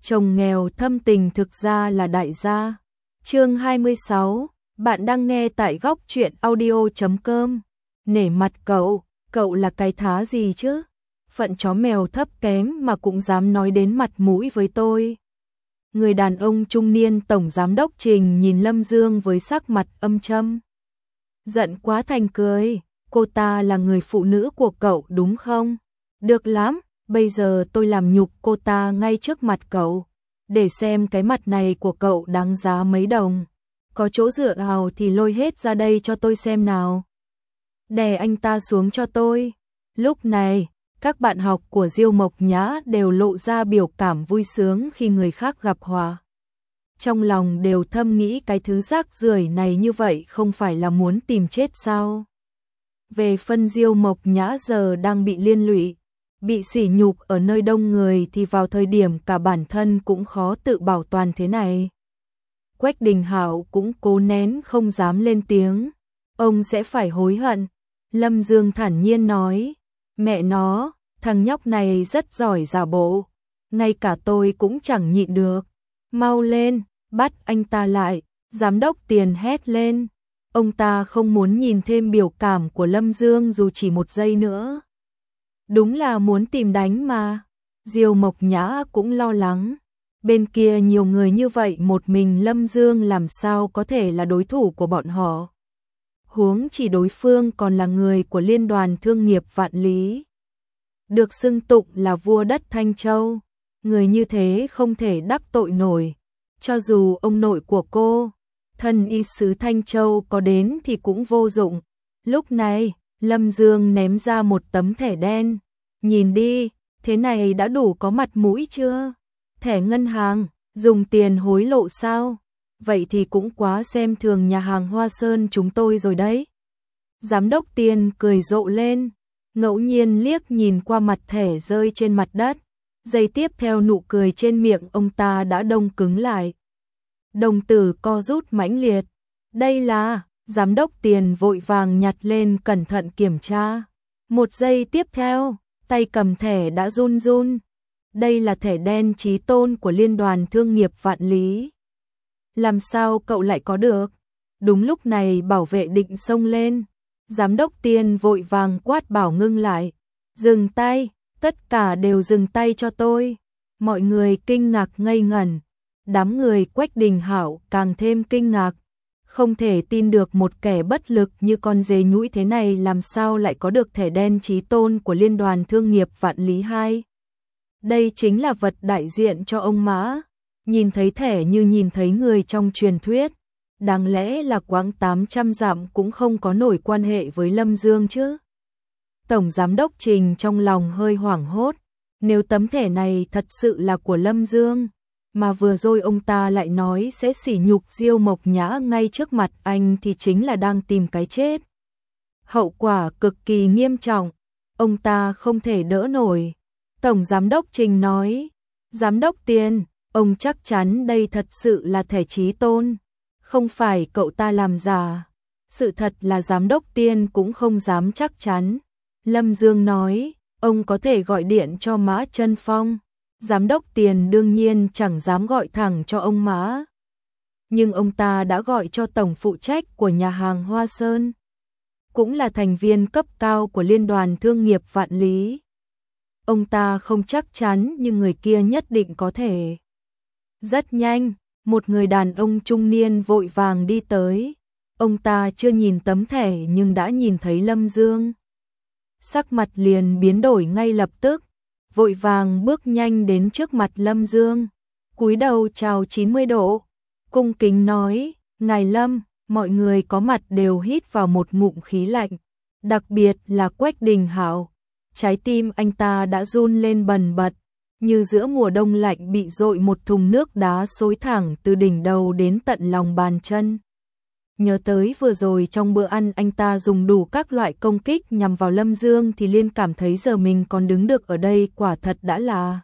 Chồng nghèo thâm tình thực ra là đại gia. Chương 26, bạn đang nghe tại góc truyện audio.com. Nể mặt cậu là cái thá gì chứ? Phận chó mèo thấp kém mà cũng dám nói đến mặt mũi với tôi. Người đàn ông trung niên tổng giám đốc Trình nhìn Lâm Dương với sắc mặt âm trầm. Giận quá thành cười, cô ta là người phụ nữ của cậu đúng không? Được lắm, bây giờ tôi làm nhục cô ta ngay trước mặt cậu, để xem cái mặt này của cậu đáng giá mấy đồng. Có chỗ dựa nào thì lôi hết ra đây cho tôi xem nào. Đè anh ta xuống cho tôi. Lúc này, các bạn học của Diêu Mộc Nhã đều lộ ra biểu cảm vui sướng khi người khác gặp họa. Trong lòng đều thầm nghĩ cái thứ rác rưởi này như vậy không phải là muốn tìm chết sao? Về phần Diêu Mộc Nhã giờ đang bị liên lụy, bị sỉ nhục ở nơi đông người thì vào thời điểm cả bản thân cũng khó tự bảo toàn thế này. Quách Đình Hạo cũng cố nén không dám lên tiếng. Ông sẽ phải hối hận. Lâm Dương thản nhiên nói, mẹ nó, thằng nhóc này rất giỏi giả bộ. Ngay cả tôi cũng chẳng nhịn được. Mau lên, bắt anh ta lại. Giám đốc Tiền hét lên. Ông ta không muốn nhìn thêm biểu cảm của Lâm Dương dù chỉ một giây nữa. Đúng là muốn tìm đánh mà. Diêu Mộc Nhã cũng lo lắng. Bên kia nhiều người như vậy một mình Lâm Dương làm sao có thể là đối thủ của bọn họ. Huống chỉ đối phương còn là người của Liên đoàn Thương nghiệp Vạn Lý. Được xưng tụng là vua đất Thanh Châu. Người như thế không thể đắc tội nổi. Cho dù ông nội của cô, thân y sứ Thanh Châu có đến thì cũng vô dụng. Lúc này, Lâm Dương ném ra một tấm thẻ đen. Nhìn đi, thế này đã đủ có mặt mũi chưa? Thẻ ngân hàng, dùng tiền hối lộ sao? Vậy thì cũng quá xem thường nhà hàng Hoa Sơn chúng tôi rồi đấy. Giám đốc Tiền cười rộ lên, ngẫu nhiên liếc nhìn qua mặt thẻ rơi trên mặt đất. Giây tiếp theo nụ cười trên miệng ông ta đã đông cứng lại. Đồng tử co rút mãnh liệt. Đây là, giám đốc Tiền vội vàng nhặt lên cẩn thận kiểm tra. Một giây tiếp theo, tay cầm thẻ đã run run. Đây là thẻ đen chí tôn của Liên đoàn Thương nghiệp Vạn Lý. Làm sao cậu lại có được? Đúng lúc này bảo vệ định xông lên. Giám đốc Tiền vội vàng quát bảo ngưng lại. Dừng tay, tất cả đều dừng tay cho tôi. Mọi người kinh ngạc ngây ngẩn. Đám người Quách Đình Hạo càng thêm kinh ngạc. Không thể tin được một kẻ bất lực như con dê nhũi thế này làm sao lại có được thẻ đen chí tôn của Liên đoàn Thương nghiệp Vạn Lý 2. Đây chính là vật đại diện cho ông Mã. Nhìn thấy thẻ như nhìn thấy người trong truyền thuyết. Đáng lẽ là quãng 800 dặm cũng không có nổi quan hệ với Lâm Dương chứ. Tổng giám đốc Trình trong lòng hơi hoảng hốt. Nếu tấm thẻ này thật sự là của Lâm Dương, mà vừa rồi ông ta lại nói sẽ sỉ nhục Diêu Mộc Nhã ngay trước mặt anh thì chính là đang tìm cái chết. Hậu quả cực kỳ nghiêm trọng, ông ta không thể đỡ nổi. Tổng giám đốc Trình nói, giám đốc Tiền, ông chắc chắn đây thật sự là thẻ chí tôn, không phải cậu ta làm giả. Sự thật là giám đốc Tiền cũng không dám chắc chắn. Lâm Dương nói, ông có thể gọi điện cho Mã Chân Phong. Giám đốc Tiền đương nhiên chẳng dám gọi thẳng cho ông Mã. Nhưng ông ta đã gọi cho tổng phụ trách của nhà hàng Hoa Sơn. Cũng là thành viên cấp cao của Liên đoàn Thương nghiệp Vạn Lý. Ông ta không chắc chắn nhưng người kia nhất định có thể. Rất nhanh, một người đàn ông trung niên vội vàng đi tới. Ông ta chưa nhìn tấm thẻ nhưng đã nhìn thấy Lâm Dương. Sắc mặt liền biến đổi ngay lập tức. Vội vàng bước nhanh đến trước mặt Lâm Dương, cúi đầu chào 90 độ, cung kính nói, ngài Lâm, mọi người có mặt đều hít vào một ngụm khí lạnh, đặc biệt là Quách Đình Hạo, trái tim anh ta đã run lên bần bật, như giữa mùa đông lạnh bị dội một thùng nước đá xối thẳng từ đỉnh đầu đến tận lòng bàn chân. Nhớ tới vừa rồi trong bữa ăn anh ta dùng đủ các loại công kích nhằm vào Lâm Dương thì liên cảm thấy giờ mình còn đứng được ở đây quả thật đã là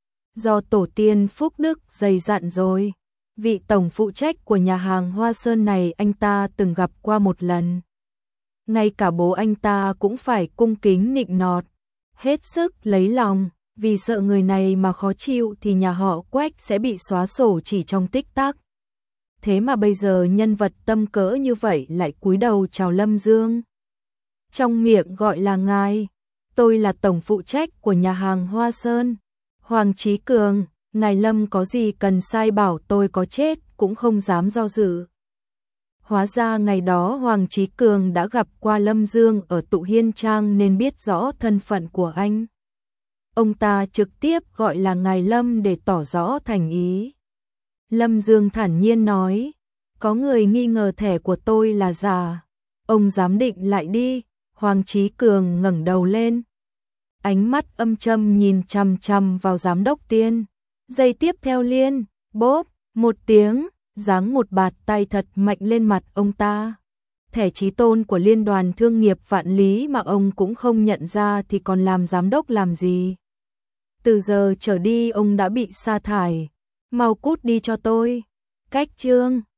do tổ tiên phúc đức dày dặn rồi. Vị tổng phụ trách của nhà hàng Hoa Sơn này anh ta từng gặp qua một lần. Ngay cả bố anh ta cũng phải cung kính nịnh nọt, hết sức lấy lòng. vì sợ người này mà khó chịu thì nhà họ Quách sẽ bị xóa sổ chỉ trong tích tắc. Thế mà bây giờ nhân vật tâm cỡ như vậy lại cúi đầu chào Lâm Dương. Trong miệng gọi là ngài, tôi là tổng phụ trách của nhà hàng Hoa Sơn, Hoàng Chí Cường, ngài Lâm có gì cần sai bảo tôi có chết cũng không dám do dự. Hóa ra ngày đó Hoàng Chí Cường đã gặp qua Lâm Dương ở Tụ Hiên Trang nên biết rõ thân phận của anh. Ông ta trực tiếp gọi là ngài Lâm để tỏ rõ thành ý. Lâm Dương thản nhiên nói, có người nghi ngờ thẻ của tôi là giả, ông giám định lại đi. Hoàng Chí Cường ngẩng đầu lên, ánh mắt âm trầm nhìn chằm chằm vào giám đốc Tiên. Giây tiếp theo liên, bốp, một tiếng, giáng một bạt tay thật mạnh lên mặt ông ta. Thẻ chí tôn của Liên đoàn Thương nghiệp Vạn Lý mà ông cũng không nhận ra thì còn làm giám đốc làm gì. Từ giờ trở đi ông đã bị sa thải, mau cút đi cho tôi. Cách chương